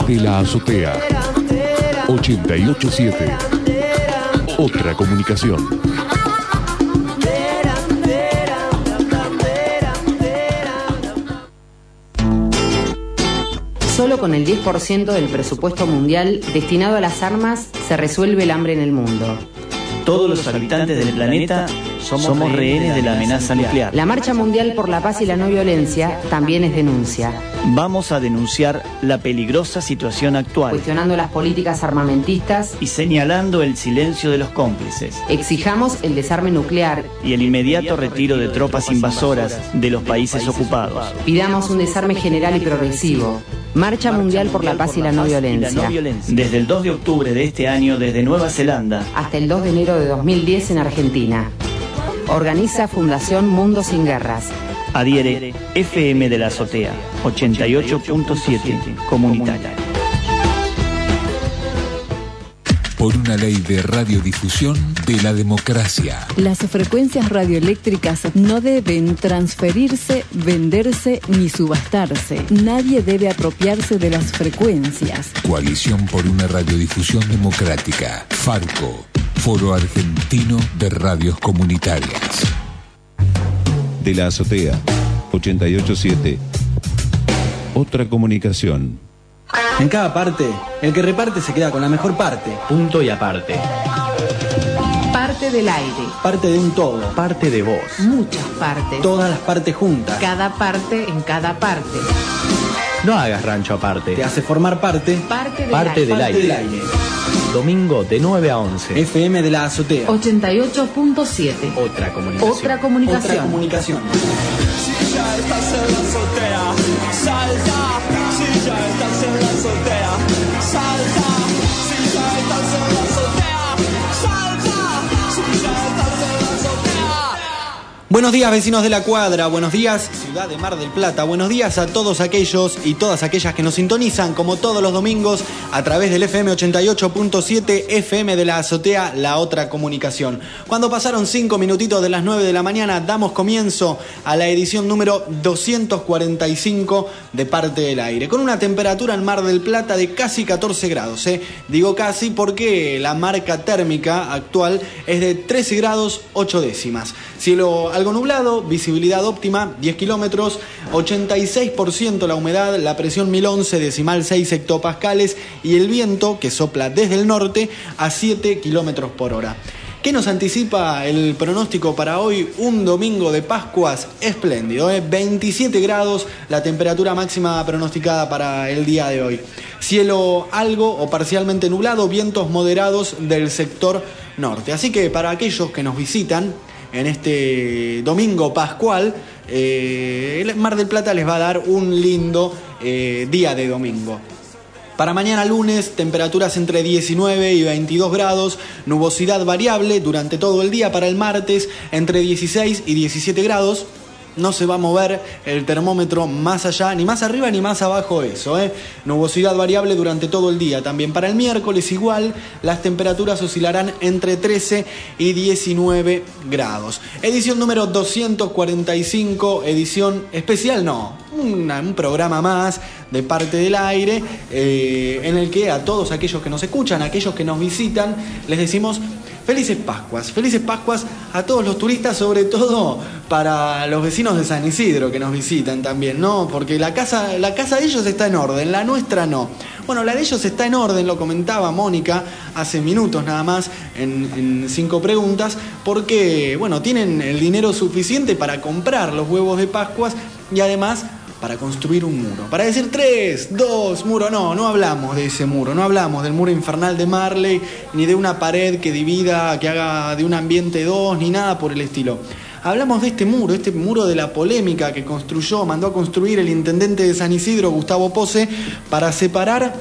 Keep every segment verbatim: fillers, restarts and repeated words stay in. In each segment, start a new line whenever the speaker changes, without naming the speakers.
De la azotea. ochenta y ocho punto siete. Otra comunicación.
Solo con el diez por ciento del presupuesto mundial destinado a las armas se resuelve el hambre en el mundo.
Todos los habitantes del planeta somos, somos rehenes de la amenaza nuclear.
La Marcha Mundial por la Paz y la No Violencia también es denuncia.
Vamos a denunciar la peligrosa situación actual,
cuestionando las políticas armamentistas
y señalando el silencio de los cómplices.
Exijamos el desarme nuclear
y el inmediato retiro de tropas invasoras de los países ocupados.
Pidamos un desarme general y progresivo. Marcha Mundial por la Paz y la No Violencia.
Desde el dos de octubre de este año, desde Nueva Zelanda,
hasta el dos de enero de dos mil diez en Argentina. Organiza Fundación Mundo Sin Guerras.
Adhiere F M de la Azotea, ochenta y ocho punto siete, comunitaria.
Por una ley de radiodifusión de la democracia.
Las frecuencias radioeléctricas no deben transferirse, venderse ni subastarse. Nadie debe apropiarse de las frecuencias.
Coalición por una radiodifusión democrática. Farco, Foro Argentino de Radios Comunitarias.
De la Azotea, ochenta y ocho punto siete. Otra comunicación.
En cada parte, el que reparte se queda con la mejor parte.
Punto y aparte.
Parte del aire.
Parte de un todo.
Parte de vos.
Muchas partes.
Todas las partes juntas.
Cada parte en cada parte.
No hagas rancho aparte.
Te hace formar parte.
Parte del,
parte
aire.
del,
parte
aire.
del aire.
Domingo de nueve a once.
F M de la Azotea.
ochenta y ocho punto siete.
Otra comunicación.
Otra comunicación.
Otra comunicación.
Si ya estás en la azotea, salta. Si ya estás en la azotea, salta. Si ya estás en la azotea, salta. Si ya estás en la azotea.
Buenos días, vecinos de la cuadra, buenos días, ciudad de Mar del Plata, buenos días a todos aquellos y todas aquellas que nos sintonizan como todos los domingos a través del F M ochenta y ocho punto siete, F M de la Azotea, la otra comunicación. Cuando pasaron cinco minutitos de las nueve de la mañana, damos comienzo a la edición número doscientos cuarenta y cinco de Parte del Aire, con una temperatura en Mar del Plata de casi catorce grados, ¿eh? Digo casi porque la marca térmica actual es de trece grados ocho décimas. Cielo algo nublado, visibilidad óptima, diez kilómetros, ochenta y seis por ciento la humedad, la presión mil once decimal seis hectopascales y el viento que sopla desde el norte a siete kilómetros por hora. ¿Qué nos anticipa el pronóstico para hoy? Un domingo de Pascuas espléndido, ¿eh? veintisiete grados, la temperatura máxima pronosticada para el día de hoy. Cielo algo o parcialmente nublado, vientos moderados del sector norte. Así que para aquellos que nos visitan en este domingo pascual, eh, el Mar del Plata les va a dar un lindo eh, día de domingo. Para mañana lunes, temperaturas entre diecinueve y veintidós grados, nubosidad variable durante todo el día. Para el martes, entre dieciséis y diecisiete grados. No se va a mover el termómetro más allá, ni más arriba ni más abajo eso, ¿eh? Nubosidad variable durante todo el día. También para el miércoles igual, las temperaturas oscilarán entre trece y diecinueve grados. Edición número doscientos cuarenta y cinco, edición especial, no, una, un programa más de Parte del Aire, eh, en el que a todos aquellos que nos escuchan, a aquellos que nos visitan, les decimos felices Pascuas, felices Pascuas a todos los turistas, sobre todo para los vecinos de San Isidro que nos visitan también, ¿no? Porque la casa, la casa de ellos está en orden, la nuestra no. Bueno, la de ellos está en orden, lo comentaba Mónica hace minutos nada más en, en cinco preguntas, porque, bueno, tienen el dinero suficiente para comprar los huevos de Pascuas y además para construir un muro. Para decir tres, dos, muro, no, no hablamos de ese muro, no hablamos del muro infernal de Marley, ni de una pared que divida, que haga de un ambiente dos, ni nada por el estilo. Hablamos de este muro, este muro de la polémica que construyó, mandó a construir el intendente de San Isidro, Gustavo Pose, para separar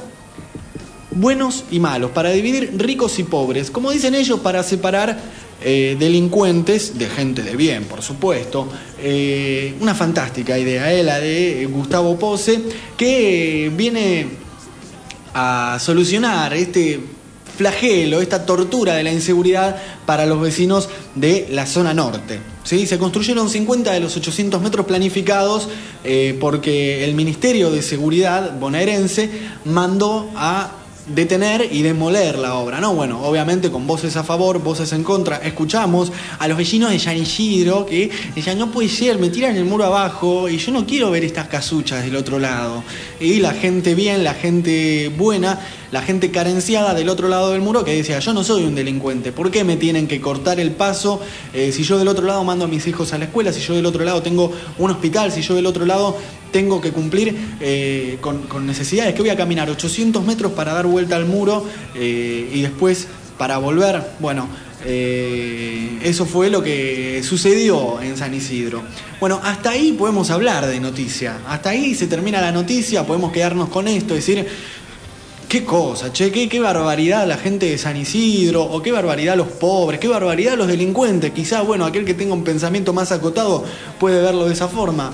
buenos y malos, para dividir ricos y pobres. Como dicen ellos, para separar Eh, delincuentes de gente de bien, por supuesto. Eh, una fantástica idea, eh, la de Gustavo Pose, que viene a solucionar este flagelo, esta tortura de la inseguridad para los vecinos de la zona norte. ¿Sí? Se construyeron cincuenta de los ochocientos metros planificados eh, porque el Ministerio de Seguridad bonaerense mandó a detener y demoler la obra, ¿no? Bueno, obviamente con voces a favor, voces en contra. Escuchamos a los vecinos de San Isidro que decían, no puede ser, me tiran el muro abajo y yo no quiero ver estas casuchas del otro lado. Y la gente bien, la gente buena, la gente carenciada del otro lado del muro que decía, yo no soy un delincuente, ¿por qué me tienen que cortar el paso eh, si yo del otro lado mando a mis hijos a la escuela, si yo del otro lado tengo un hospital, si yo del otro lado tengo que cumplir eh, con, con necesidades, que voy a caminar ochocientos metros para dar vuelta al muro eh, y después para volver? Bueno, eh, eso fue lo que sucedió en San Isidro. Bueno, hasta ahí podemos hablar de noticia, hasta ahí se termina la noticia, podemos quedarnos con esto, decir, qué cosa, che, qué, qué barbaridad la gente de San Isidro, o qué barbaridad los pobres, qué barbaridad los delincuentes. Quizás, bueno, aquel que tenga un pensamiento más acotado puede verlo de esa forma.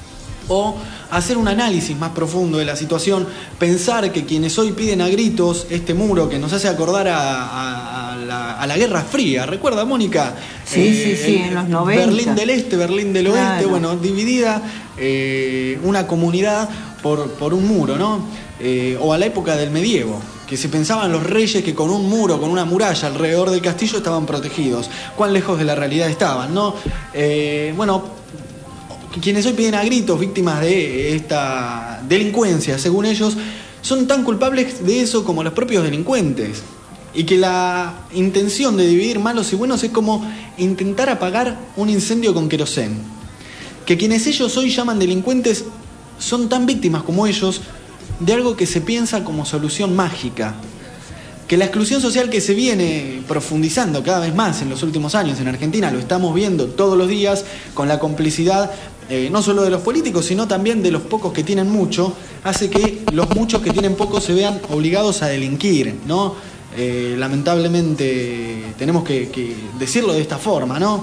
O hacer un análisis más profundo de la situación, pensar que quienes hoy piden a gritos este muro que nos hace acordar a, a, a, la, a la Guerra Fría, ¿recuerda, Mónica?
Sí, eh, sí, sí, en los noventa.
Berlín del Este, Berlín del Oeste,
claro.
Bueno, dividida eh, una comunidad por, por un muro, ¿no? Eh, o a la época del medievo, que se pensaban los reyes que con un muro, con una muralla alrededor del castillo estaban protegidos. Cuán lejos de la realidad estaban, ¿no? Eh, bueno... Quienes hoy piden a gritos, víctimas de esta delincuencia, según ellos, son tan culpables de eso como los propios delincuentes. Y que la intención de dividir malos y buenos es como intentar apagar un incendio con querosén. Que quienes ellos hoy llaman delincuentes son tan víctimas como ellos de algo que se piensa como solución mágica. Que la exclusión social que se viene profundizando cada vez más en los últimos años en Argentina, lo estamos viendo todos los días con la complicidad eh, no solo de los políticos, sino también de los pocos que tienen mucho, hace que los muchos que tienen poco se vean obligados a delinquir, ¿no? Eh, lamentablemente tenemos que, que decirlo de esta forma, ¿no?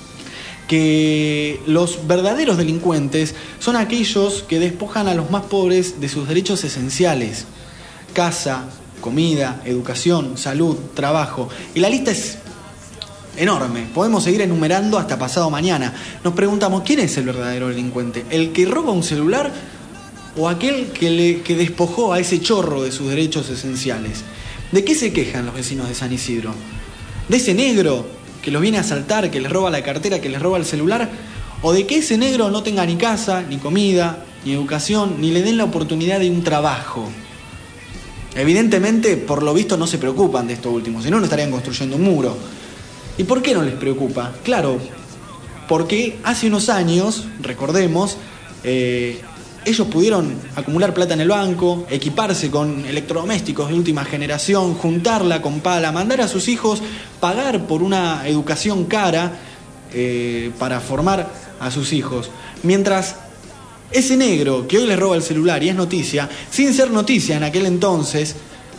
Que los verdaderos delincuentes son aquellos que despojan a los más pobres de sus derechos esenciales: casa, comida, educación, salud, trabajo. Y la lista es enorme. Podemos seguir enumerando hasta pasado mañana. Nos preguntamos, ¿quién es el verdadero delincuente? ¿El que roba un celular o aquel que, le, que despojó a ese chorro de sus derechos esenciales? ¿De qué se quejan los vecinos de San Isidro? ¿De ese negro que los viene a asaltar, que les roba la cartera, que les roba el celular? ¿O de que ese negro no tenga ni casa, ni comida, ni educación, ni le den la oportunidad de un trabajo? Evidentemente, por lo visto, no se preocupan de esto último, si no, no estarían construyendo un muro. ¿Y por qué no les preocupa? Claro, porque hace unos años, recordemos, eh, ellos pudieron acumular plata en el banco, equiparse con electrodomésticos de última generación, juntarla con pala, mandar a sus hijos, pagar por una educación cara eh, para formar a sus hijos. Mientras ese negro que hoy les roba el celular y es noticia, sin ser noticia en aquel entonces,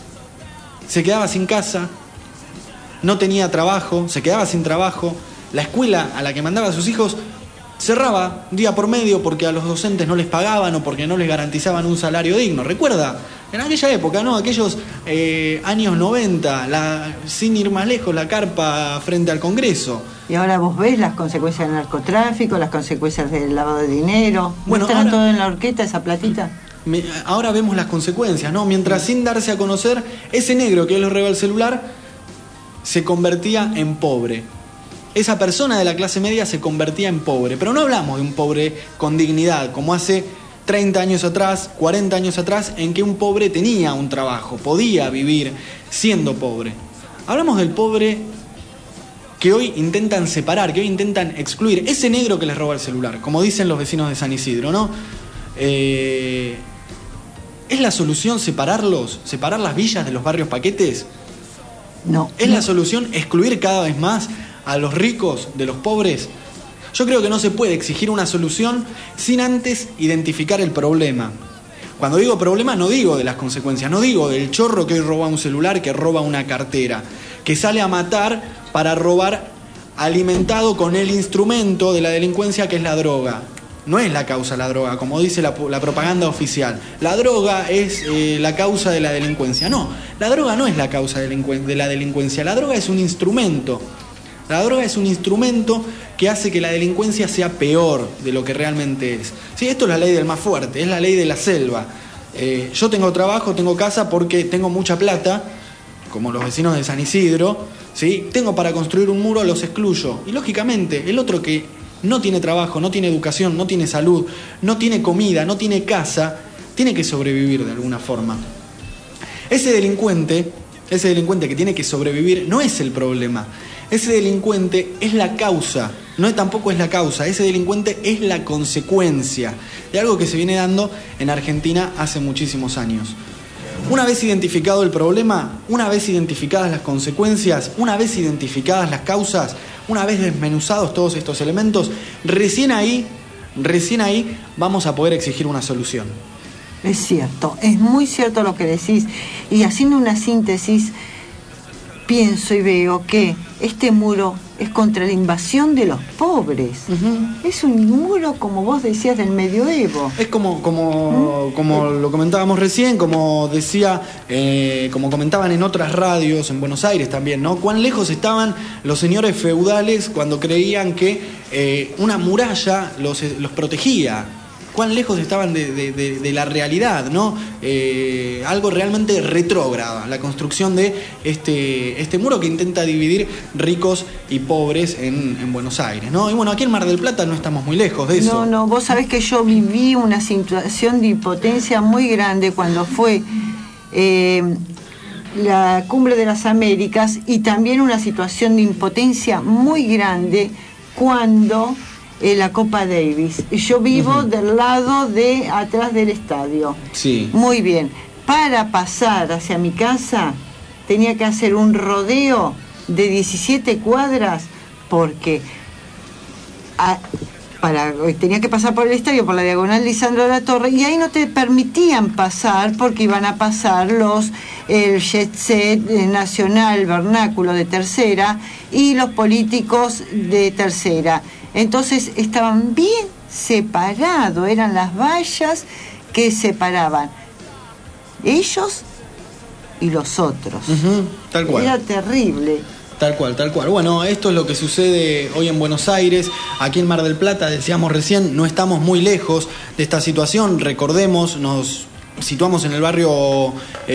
se quedaba sin casa, no tenía trabajo, se quedaba sin trabajo, la escuela a la que mandaba a sus hijos cerraba día por medio porque a los docentes no les pagaban o porque no les garantizaban un salario digno. ¿Recuerda? En aquella época, ¿no? Aquellos eh, años noventa, la, sin ir más lejos, la carpa frente al Congreso.
Y ahora vos ves las consecuencias del narcotráfico, las consecuencias del lavado de dinero.
Bueno,
¿no estarán
ahora,
todo en la horqueta, esa platita?
Me, ahora vemos las consecuencias, ¿no? Mientras sin darse a conocer, ese negro que hoy les roba el celular se convertía en pobre. Esa persona de la clase media se convertía en pobre. Pero no hablamos de un pobre con dignidad, como hace treinta años atrás, cuarenta años atrás, en que un pobre tenía un trabajo, podía vivir siendo pobre. Hablamos del pobre que hoy intentan separar, que hoy intentan excluir. Ese negro que les roba el celular, como dicen los vecinos de San Isidro, ¿no? Eh, ¿Es la solución separarlos? ¿Separar las villas de los barrios paquetes?
No.
¿Es
no.
la solución excluir cada vez más a los ricos de los pobres? Yo creo que no se puede exigir una solución sin antes identificar el problema. Cuando digo problema no digo de las consecuencias, no digo del chorro que hoy roba un celular, que roba una cartera, que sale a matar para robar alimentado con el instrumento de la delincuencia que es la droga. no es la causa la droga, como dice la, la propaganda oficial. La droga es eh, la causa de la delincuencia. No, la droga no es la causa de la delincuencia. La droga es un instrumento. La droga es un instrumento que hace que la delincuencia sea peor de lo que realmente es. Sí, esto es la ley del más fuerte, es la ley de la selva. Eh, yo tengo trabajo, tengo casa porque tengo mucha plata, como los vecinos de San Isidro, ¿sí? Tengo para construir un muro, los excluyo. Y lógicamente, el otro que no tiene trabajo, no tiene educación, no tiene salud, no tiene comida, no tiene casa, tiene que sobrevivir de alguna forma. Ese delincuente, ese delincuente que tiene que sobrevivir no es el problema. Ese delincuente es la causa, no tampoco es la causa, ese delincuente es la consecuencia de algo que se viene dando en Argentina hace muchísimos años. Una vez identificado el problema, una vez identificadas las consecuencias, una vez identificadas las causas, una vez desmenuzados todos estos elementos, recién ahí, recién ahí vamos a poder exigir una solución.
Es cierto, es muy cierto lo que decís. Y haciendo una síntesis, pienso y veo que este muro es contra la invasión de los pobres. Uh-huh. Es un muro, como vos decías, del medioevo. Es como, como, ¿Mm? como lo comentábamos recién, como decía, eh, como comentaban en otras radios, en Buenos Aires también, ¿no? Cuán lejos estaban los señores feudales cuando creían que eh, una muralla los, los protegía. Cuán lejos estaban de, de, de, de la realidad, ¿no? Eh, algo realmente retrógrado, la construcción de este, este muro que intenta dividir ricos y pobres en, en Buenos Aires, ¿no? Y bueno, aquí en Mar del Plata no estamos muy lejos de eso. No, no, vos sabés que yo viví una situación de impotencia muy grande cuando fue eh, la Cumbre de las Américas, y también una situación de impotencia muy grande cuando... Eh, la Copa Davis. Yo vivo uh-huh. del lado de atrás del estadio.
Sí.
Muy bien. Para pasar hacia mi casa tenía que hacer un rodeo de diecisiete cuadras porque a, para, tenía que pasar por el estadio, por la diagonal Lisandro de la Torre, y ahí no te permitían pasar porque iban a pasar los el jet set nacional vernáculo de Tercera y los políticos de Tercera. Entonces estaban bien separados, eran las vallas que separaban ellos y los otros.
Uh-huh, tal cual.
Era terrible.
Tal cual, tal cual. Bueno, esto es lo que sucede hoy en Buenos Aires. Aquí en Mar del Plata, decíamos recién, no estamos muy lejos de esta situación. Recordemos, nos situamos en el barrio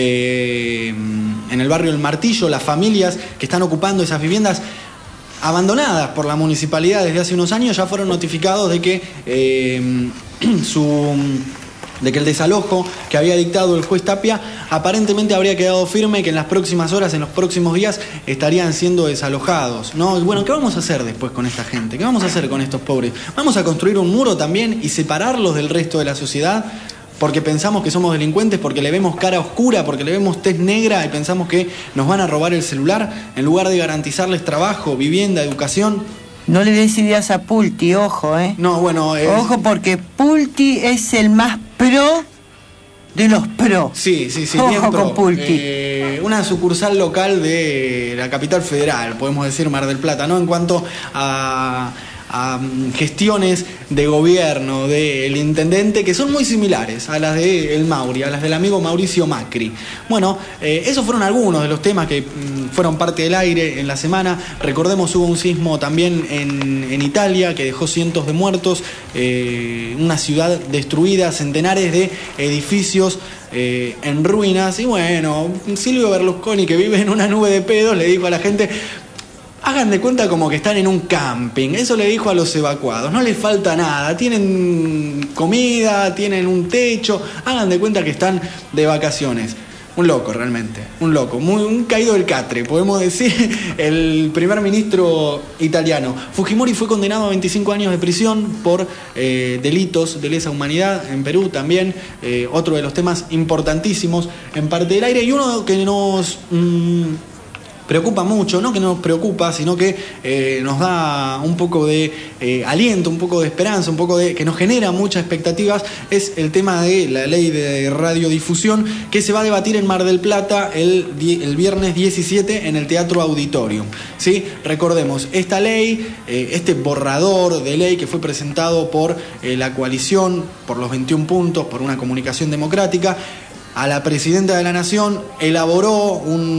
eh, en el barrio El Martillo, las familias que están ocupando esas viviendas abandonadas por la municipalidad desde hace unos años ya fueron notificados de que eh, su de que el desalojo que había dictado el juez Tapia aparentemente habría quedado firme, que en las próximas horas, en los próximos días estarían siendo desalojados, ¿no? Y bueno, ¿qué vamos a hacer después con esta gente? ¿Qué vamos a hacer con estos pobres? ¿Vamos a construir un muro también y separarlos del resto de la sociedad? Porque pensamos que somos delincuentes, porque le vemos cara oscura, porque le vemos tez negra y pensamos que nos van a robar el celular, en lugar de garantizarles trabajo, vivienda, educación.
No le des ideas a Pulti, ojo, ¿eh?
No, bueno... Eh...
Ojo, porque Pulti es el más pro de los pro.
Sí, sí, sí.
Ojo
bien pro.
con Pulti.
Eh, una sucursal local de la capital federal, podemos decir Mar del Plata, ¿no? En cuanto a... a gestiones de gobierno del intendente que son muy similares a las de el Mauri, a las del amigo Mauricio Macri. Bueno, eh, esos fueron algunos de los temas que mm, fueron parte del aire en la semana. Recordemos, hubo un sismo también en, en Italia que dejó cientos de muertos, eh, una ciudad destruida, centenares de edificios eh, en ruinas. Y bueno, Silvio Berlusconi, que vive en una nube de pedos, le dijo a la gente: hagan de cuenta como que están en un camping. Eso le dijo a los evacuados. No les falta nada. Tienen comida, tienen un techo. Hagan de cuenta que están de vacaciones. Un loco, realmente. Un loco. Muy, un caído del catre, podemos decir. El primer ministro italiano. Fujimori fue condenado a veinticinco años de prisión por eh, delitos de lesa humanidad. En Perú también. Eh, otro de los temas importantísimos en parte del aire. Y uno que nos... Mmm, preocupa mucho, no que nos preocupa, sino que eh, nos da un poco de eh, aliento, un poco de esperanza, un poco de que nos genera muchas expectativas, es el tema de la ley de radiodifusión que se va a debatir en Mar del Plata el, el viernes diecisiete en el Teatro Auditorium, ¿sí? Recordemos, esta ley, eh, este borrador de ley que fue presentado por eh, la coalición, por los veintiún puntos, por una comunicación democrática, a la presidenta de la Nación elaboró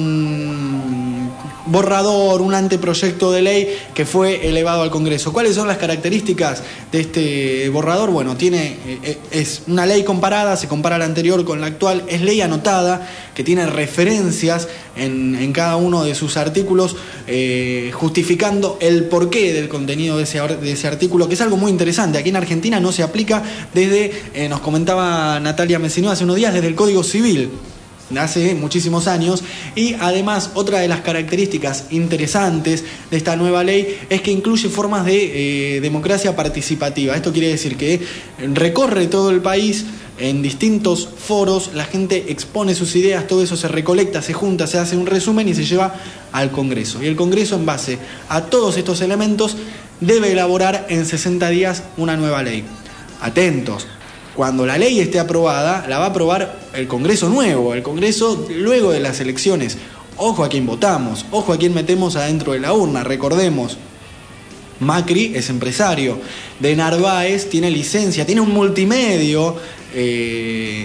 un borrador, un anteproyecto de ley que fue elevado al Congreso. ¿Cuáles son las características de este borrador? Bueno, tiene, es una ley comparada, se compara la anterior con la actual, es ley anotada, que tiene referencias en, en cada uno de sus artículos, eh, justificando el porqué del contenido de ese, de ese artículo, que es algo muy interesante. Aquí en Argentina no se aplica desde, eh, nos comentaba Natalia Messinó hace unos días, desde el Código Civil, hace muchísimos años. Y además, otra de las características interesantes de esta nueva ley es que incluye formas de eh, democracia participativa. Esto quiere decir que recorre todo el país en distintos foros, la gente expone sus ideas, todo eso se recolecta, se junta, se hace un resumen y se lleva al Congreso. Y el Congreso, en base a todos estos elementos, debe elaborar en sesenta días una nueva ley. Atentos. Cuando la ley esté aprobada, la va a aprobar el Congreso nuevo, el Congreso luego de las elecciones. Ojo a quién votamos, ojo a quién metemos adentro de la urna. Recordemos, Macri es empresario, de Narváez tiene licencia, tiene un multimedio eh,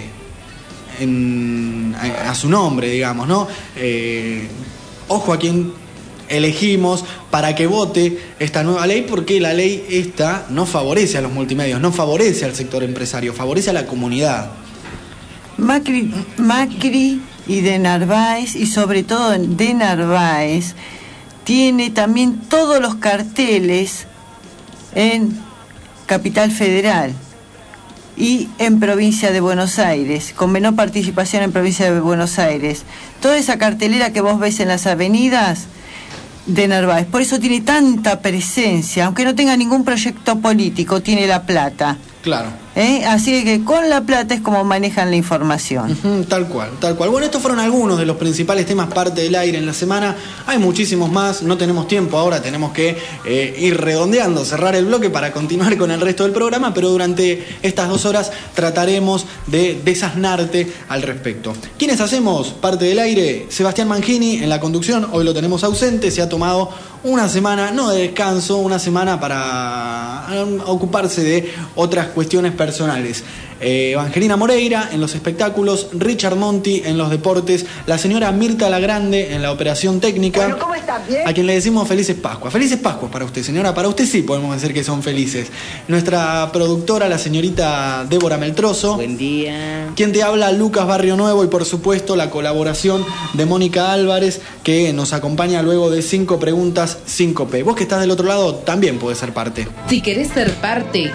en, a, a su nombre, digamos, ¿no? Eh, ojo a quién elegimos para que vote esta nueva ley, porque la ley esta no favorece a los multimedios, no favorece al sector empresario, favorece a la comunidad.
Macri, Macri y de Narváez, y sobre todo de Narváez, tiene también todos los carteles en Capital Federal y en Provincia de Buenos Aires, con menor participación en Provincia de Buenos Aires. Toda esa cartelera que vos ves en las avenidas de Narváez, por eso tiene tanta presencia, aunque no tenga ningún proyecto político, tiene la plata.
Claro.
¿Eh? Así que con la plata es como manejan la información.
Uh-huh, tal cual, tal cual. Bueno, estos fueron algunos de los principales temas parte del aire en la semana. Hay muchísimos más, no tenemos tiempo ahora, tenemos que eh, ir redondeando, cerrar el bloque para continuar con el resto del programa, pero durante estas dos horas trataremos de desasnarte al respecto. ¿Quiénes hacemos parte del aire? Sebastián Mangini en la conducción, hoy lo tenemos ausente, se ha tomado una semana, no de descanso, una semana para ocuparse de otras cuestiones personales. Eh, Evangelina Moreira en los espectáculos, Richard Monti en los deportes, la señora Mirta Lagrande en la operación técnica.
Bueno, ¿cómo estás? ¿Bien?
A quien le decimos felices Pascuas. Felices Pascuas para usted, señora. Para usted sí podemos decir que son felices. Nuestra productora, la señorita Débora Meltroso.
Buen día.
Quien te habla, Lucas Barrio Nuevo, y por supuesto la colaboración de Mónica Álvarez, que nos acompaña luego de cinco preguntas cinco P. Vos que estás del otro lado también podés ser parte.
Si querés ser parte,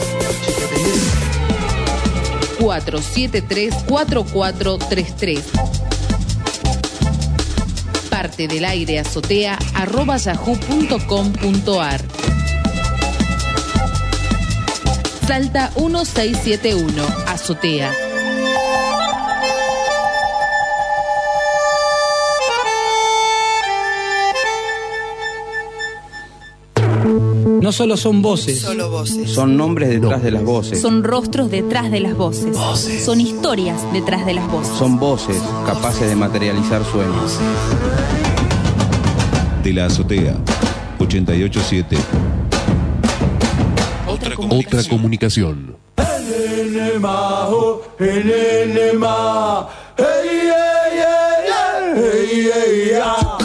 cuatro siete tres, cuatro cuatro tres tres. Parte del aire azotea arroba yahoo punto com punto ar. Salta uno seis siete uno, Azotea.
No solo son voces,
solo voces.
Son nombres detrás de las voces.
Son rostros detrás de las voces.
voces.
Son historias detrás de las voces.
Son voces capaces de materializar sueños.
De la Azotea, ochenta y ocho punto siete.
Otra comunicación. Otra comunicación.
El enema, oh, el enema. Hey, hey, hey, hey, hey, hey, ah.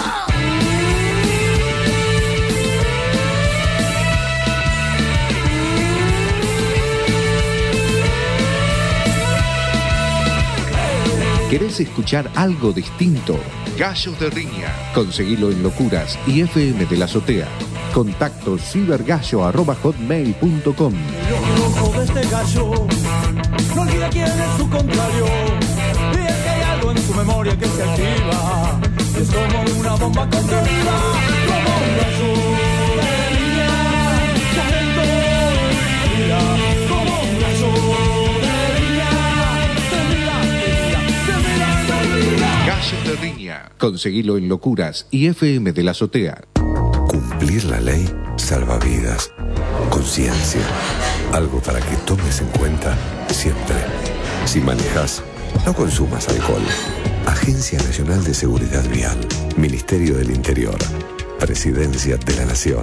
¿Querés escuchar algo distinto? Gallos de Riña. Conseguilo en Locuras y F M de la Azotea. Contacto cibergallo arroba hotmail punto com.
El ojo rojo de este gallo no olvida quién es su contrario. Y es que hay algo en su memoria que se activa. Y es como una bomba contenida, como un gallo de riña, calentó y mira, como un gallo de riña, te mira, te mira, te mira, te mira.
Gallos de Riña. Riña. Conseguilo en Locuras y F M de la Azotea.
Cumplir la ley salva vidas. Conciencia. Algo para que tomes en cuenta siempre. Si manejas, no consumas alcohol. Agencia Nacional de Seguridad Vial. Ministerio del Interior. Presidencia de la Nación.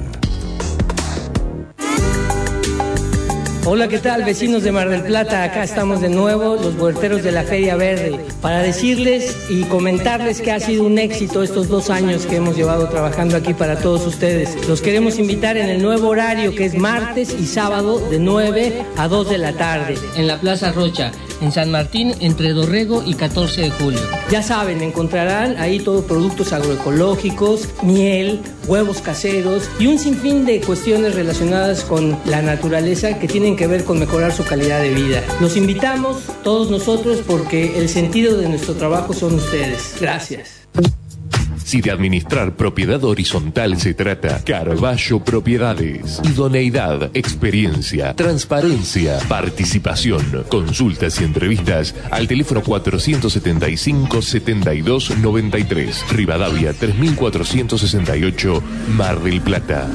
Hola, ¿qué tal, vecinos de Mar del Plata? Acá estamos de nuevo, los huerteros de la Feria Verde, para decirles y comentarles que ha sido un éxito estos dos años que hemos llevado trabajando aquí para todos ustedes. Los queremos invitar en el nuevo horario, que es martes y sábado de nueve a dos de la tarde.
En la Plaza Rocha, en San Martín, entre Dorrego y catorce de julio.
Ya saben, encontrarán ahí todos productos agroecológicos, miel, huevos caseros y un sinfín de cuestiones relacionadas con la naturaleza que tienen que ver con mejorar su calidad de vida. Los invitamos, todos nosotros, porque el sentido de nuestro trabajo son ustedes. Gracias.
Si de administrar propiedad horizontal se trata, Carballo Propiedades. Idoneidad, experiencia, transparencia, participación, consultas y entrevistas al teléfono cuatrocientos setenta y cinco, setenta y dos noventa y tres. Rivadavia tres mil cuatrocientos sesenta y ocho, Mar del Plata.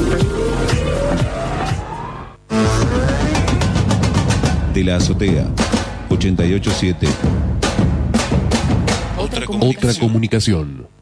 De la Azotea, ochenta y ocho punto siete.
Otra comunicación. Otra comunicación.